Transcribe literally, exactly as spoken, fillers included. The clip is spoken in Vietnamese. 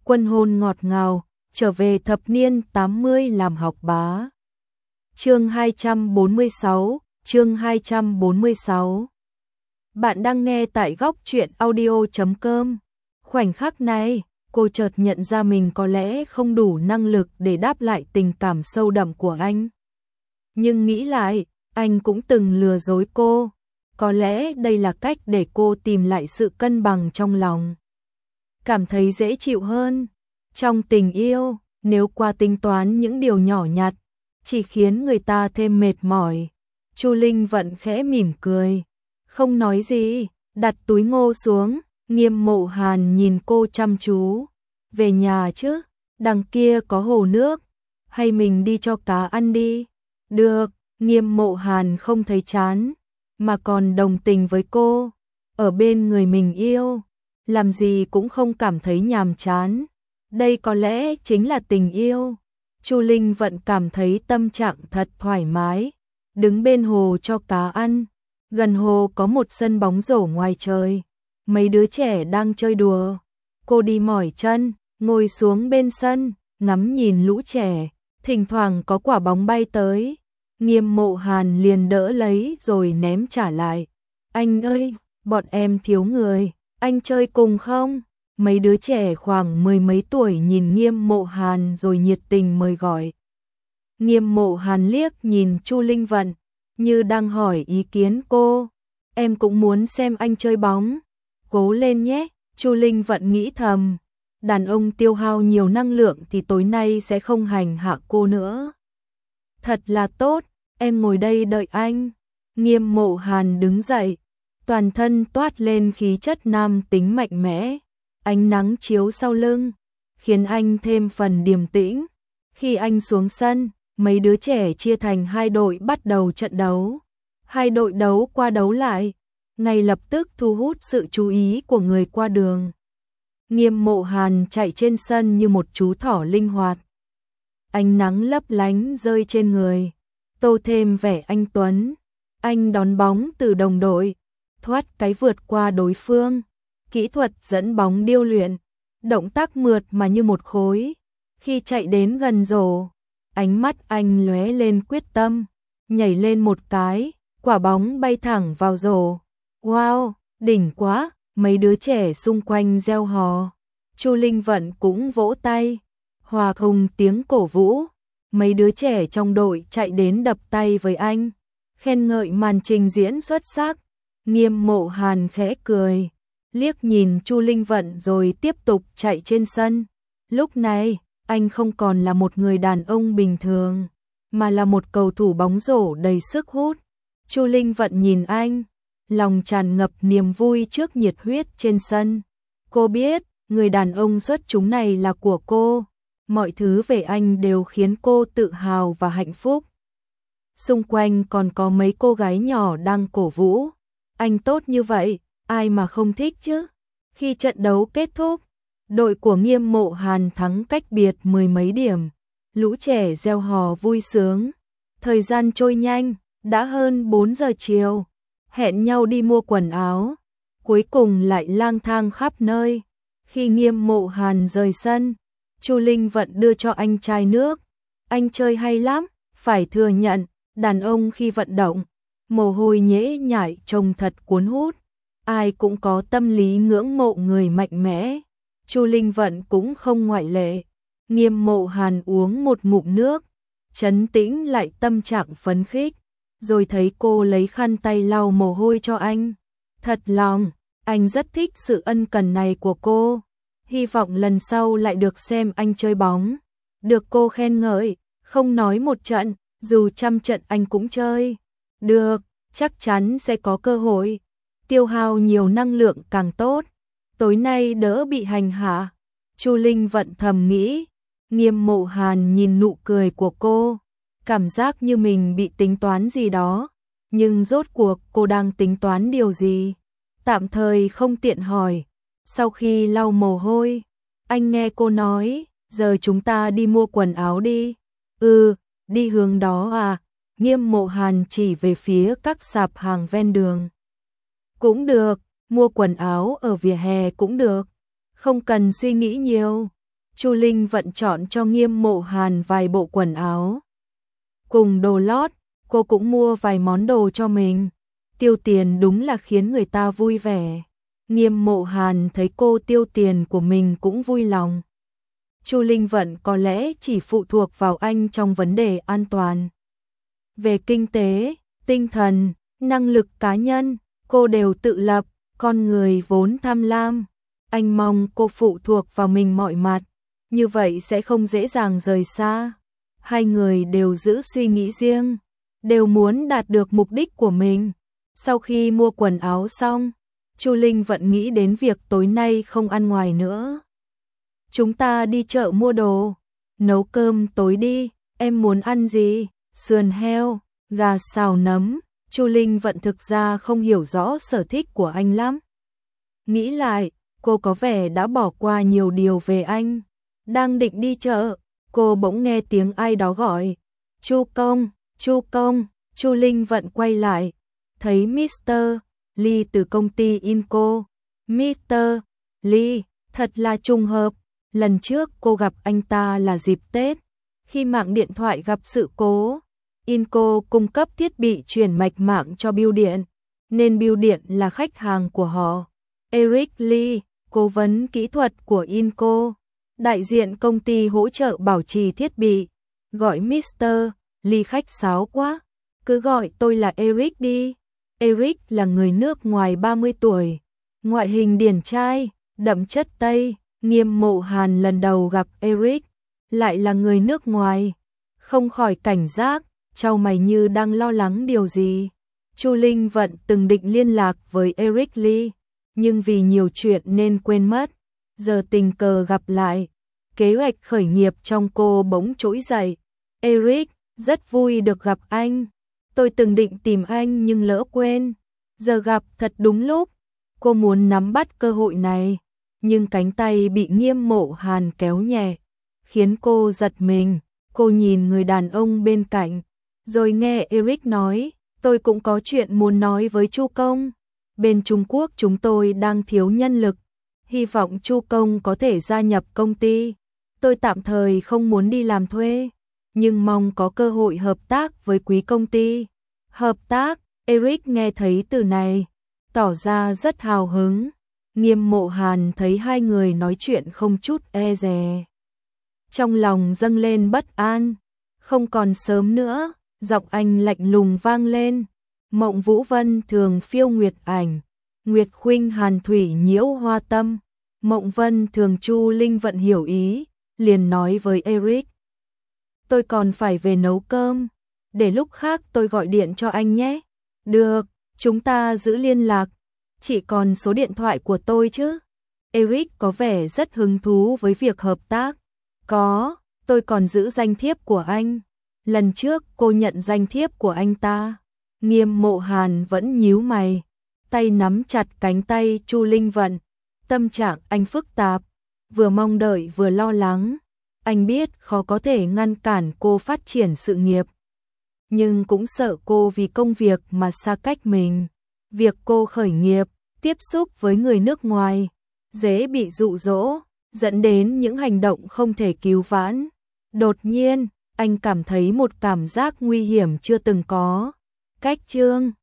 Quân hôn ngọt ngào, trở về thập niên tám mươi làm học bá. Chương hai trăm bốn mươi sáu, chương hai trăm bốn mươi sáu. Bạn đang nghe tại góc truyện audio chấm com. Khoảnh khắc này, cô chợt nhận ra mình có lẽ không đủ năng lực để đáp lại tình cảm sâu đậm của anh. Nhưng nghĩ lại, anh cũng từng lừa dối cô. Có lẽ đây là cách để cô tìm lại sự cân bằng trong lòng. Cảm thấy dễ chịu hơn. Trong tình yêu, nếu qua tính toán những điều nhỏ nhặt, chỉ khiến người ta thêm mệt mỏi. Chu Linh Vận khẽ mỉm cười, không nói gì, đặt túi ngô xuống. Nghiêm Mộ Hàn nhìn cô chăm chú. Về nhà chứ, đằng kia có hồ nước, hay mình đi cho cá ăn đi? Được. Nghiêm Mộ Hàn không thấy chán, mà còn đồng tình với cô. Ở bên người mình yêu, làm gì cũng không cảm thấy nhàm chán. Đây có lẽ chính là tình yêu. Chu Linh Vận cảm thấy tâm trạng thật thoải mái. Đứng bên hồ cho cá ăn. Gần hồ có một sân bóng rổ ngoài trời. Mấy đứa trẻ đang chơi đùa. Cô đi mỏi chân, ngồi xuống bên sân, ngắm nhìn lũ trẻ. Thỉnh thoảng có quả bóng bay tới. Nghiêm Mộ Hàn liền đỡ lấy rồi ném trả lại. Anh ơi, bọn em thiếu người, anh chơi cùng không? Mấy đứa trẻ khoảng mười mấy tuổi nhìn Nghiêm Mộ Hàn rồi nhiệt tình mời gọi. Nghiêm Mộ Hàn liếc nhìn Chu Linh Vận, như đang hỏi ý kiến cô. Em cũng muốn xem anh chơi bóng. Cố lên nhé, Chu Linh Vận nghĩ thầm. Đàn ông tiêu hao nhiều năng lượng thì tối nay sẽ không hành hạ cô nữa. Thật là tốt, em ngồi đây đợi anh. Nghiêm Mộ Hàn đứng dậy, toàn thân toát lên khí chất nam tính mạnh mẽ. Ánh nắng chiếu sau lưng, khiến anh thêm phần điềm tĩnh. Khi anh xuống sân, mấy đứa trẻ chia thành hai đội bắt đầu trận đấu. Hai đội đấu qua đấu lại, ngay lập tức thu hút sự chú ý của người qua đường. Nghiêm Mộ Hàn chạy trên sân như một chú thỏ linh hoạt. Ánh nắng lấp lánh rơi trên người, tô thêm vẻ anh tuấn. Anh đón bóng từ đồng đội, thoát cái vượt qua đối phương. Kỹ thuật dẫn bóng điêu luyện, động tác mượt mà như một khối. Khi chạy đến gần rổ, ánh mắt anh lóe lên quyết tâm, nhảy lên một cái, quả bóng bay thẳng vào rổ. Wow, đỉnh quá, mấy đứa trẻ xung quanh reo hò. Chu Linh Vận cũng vỗ tay, hòa cùng tiếng cổ vũ. Mấy đứa trẻ trong đội chạy đến đập tay với anh, khen ngợi màn trình diễn xuất sắc. Nghiêm Mộ Hàn khẽ cười, liếc nhìn Chu Linh Vận rồi tiếp tục chạy trên sân. Lúc này, anh không còn là một người đàn ông bình thường, mà là một cầu thủ bóng rổ đầy sức hút. Chu Linh Vận nhìn anh, lòng tràn ngập niềm vui trước nhiệt huyết trên sân. Cô biết, người đàn ông xuất chúng này là của cô. Mọi thứ về anh đều khiến cô tự hào và hạnh phúc. Xung quanh còn có mấy cô gái nhỏ đang cổ vũ. Anh tốt như vậy, ai mà không thích chứ? Khi trận đấu kết thúc, đội của Nghiêm Mộ Hàn thắng cách biệt mười mấy điểm. Lũ trẻ reo hò vui sướng. Thời gian trôi nhanh, đã hơn bốn giờ chiều. Hẹn nhau đi mua quần áo. Cuối cùng lại lang thang khắp nơi. Khi Nghiêm Mộ Hàn rời sân, Chu Linh Vận đưa cho anh chai nước. Anh chơi hay lắm, phải thừa nhận, đàn ông khi vận động, mồ hôi nhễ nhại trông thật cuốn hút. Ai cũng có tâm lý ngưỡng mộ người mạnh mẽ. Chu Linh Vận cũng không ngoại lệ. Nghiêm Mộ Hàn uống một ngụm nước, trấn tĩnh lại tâm trạng phấn khích, rồi thấy cô lấy khăn tay lau mồ hôi cho anh. Thật lòng, anh rất thích sự ân cần này của cô. Hy vọng lần sau lại được xem anh chơi bóng, được cô khen ngợi, không nói một trận, dù trăm trận anh cũng chơi. Được, chắc chắn sẽ có cơ hội. Tiêu hao nhiều năng lượng càng tốt, tối nay đỡ bị hành hạ. Chu Linh Vận thầm nghĩ. Nghiêm Mộ Hàn nhìn nụ cười của cô, cảm giác như mình bị tính toán gì đó. Nhưng rốt cuộc cô đang tính toán điều gì? Tạm thời không tiện hỏi. Sau khi lau mồ hôi, anh nghe cô nói, giờ chúng ta đi mua quần áo đi. Ừ, đi hướng đó à? Nghiêm Mộ Hàn chỉ về phía các sạp hàng ven đường. Cũng được, mua quần áo ở vỉa hè cũng được. Không cần suy nghĩ nhiều. Chu Linh Vận chọn cho Nghiêm Mộ Hàn vài bộ quần áo. Cùng đồ lót, cô cũng mua vài món đồ cho mình. Tiêu tiền đúng là khiến người ta vui vẻ. Nghiêm Mộ Hàn thấy cô tiêu tiền của mình cũng vui lòng. Chu Linh Vận có lẽ chỉ phụ thuộc vào anh trong vấn đề an toàn. Về kinh tế, tinh thần, năng lực cá nhân, cô đều tự lập, con người vốn tham lam. Anh mong cô phụ thuộc vào mình mọi mặt, như vậy sẽ không dễ dàng rời xa. Hai người đều giữ suy nghĩ riêng, đều muốn đạt được mục đích của mình. Sau khi mua quần áo xong, Chu Linh Vận nghĩ đến việc tối nay không ăn ngoài nữa. Chúng ta đi chợ mua đồ, nấu cơm tối đi, em muốn ăn gì? Sườn heo, gà xào nấm. Chu Linh Vận thực ra không hiểu rõ sở thích của anh lắm. Nghĩ lại, cô có vẻ đã bỏ qua nhiều điều về anh. Đang định đi chợ, cô bỗng nghe tiếng ai đó gọi. Chu Công, Chu Công. Chu Linh Vận quay lại, thấy mít tơ Lee từ công ty Inco. mít tơ Lee, thật là trùng hợp. Lần trước cô gặp anh ta là dịp Tết, khi mạng điện thoại gặp sự cố. Inco cung cấp thiết bị truyền mạch mạng cho bưu điện, nên bưu điện là khách hàng của họ. Eric Lee, cố vấn kỹ thuật của Inco, đại diện công ty hỗ trợ bảo trì thiết bị. Gọi mít tơ Lee khách sáo quá, cứ gọi tôi là Eric đi. Eric là người nước ngoài ba mươi tuổi, ngoại hình điển trai, đậm chất Tây. Nghiêm Mộ Hàn lần đầu gặp Eric, lại là người nước ngoài, không khỏi cảnh giác, chau mày như đang lo lắng điều gì. Chu Linh Vận từng định liên lạc với Eric Lee, nhưng vì nhiều chuyện nên quên mất. Giờ tình cờ gặp lại, kế hoạch khởi nghiệp trong cô bỗng trỗi dậy. Eric, rất vui được gặp anh. Tôi từng định tìm anh nhưng lỡ quên. Giờ gặp thật đúng lúc. Cô muốn nắm bắt cơ hội này, nhưng cánh tay bị Nghiêm Mộ Hàn kéo nhẹ, khiến cô giật mình. Cô nhìn người đàn ông bên cạnh, rồi nghe Eric nói, tôi cũng có chuyện muốn nói với Chu Công. Bên Trung Quốc chúng tôi đang thiếu nhân lực, hy vọng Chu Công có thể gia nhập công ty. Tôi tạm thời không muốn đi làm thuê, nhưng mong có cơ hội hợp tác với quý công ty. Hợp tác, Eric nghe thấy từ này, tỏ ra rất hào hứng. Nghiêm Mộ Hàn thấy hai người nói chuyện không chút e dè, trong lòng dâng lên bất an. Không còn sớm nữa, giọng anh lạnh lùng vang lên. Mộng Vũ Vân thường phiêu nguyệt ảnh, Nguyệt khuynh hàn thủy nhiễu hoa tâm. Mộng Vân thường. Chu Linh Vận hiểu ý, liền nói với Eric, tôi còn phải về nấu cơm, để lúc khác tôi gọi điện cho anh nhé. Được, chúng ta giữ liên lạc. Chỉ còn số điện thoại của tôi chứ? Eric có vẻ rất hứng thú với việc hợp tác. Có, tôi còn giữ danh thiếp của anh. Lần trước cô nhận danh thiếp của anh ta. Nghiêm Mộ Hàn vẫn nhíu mày, tay nắm chặt cánh tay Chu Linh Vận. Tâm trạng anh phức tạp, vừa mong đợi vừa lo lắng. Anh biết khó có thể ngăn cản cô phát triển sự nghiệp, nhưng cũng sợ cô vì công việc mà xa cách mình. Việc cô khởi nghiệp, tiếp xúc với người nước ngoài, dễ bị dụ dỗ, dẫn đến những hành động không thể cứu vãn. Đột nhiên, anh cảm thấy một cảm giác nguy hiểm chưa từng có. Cách chương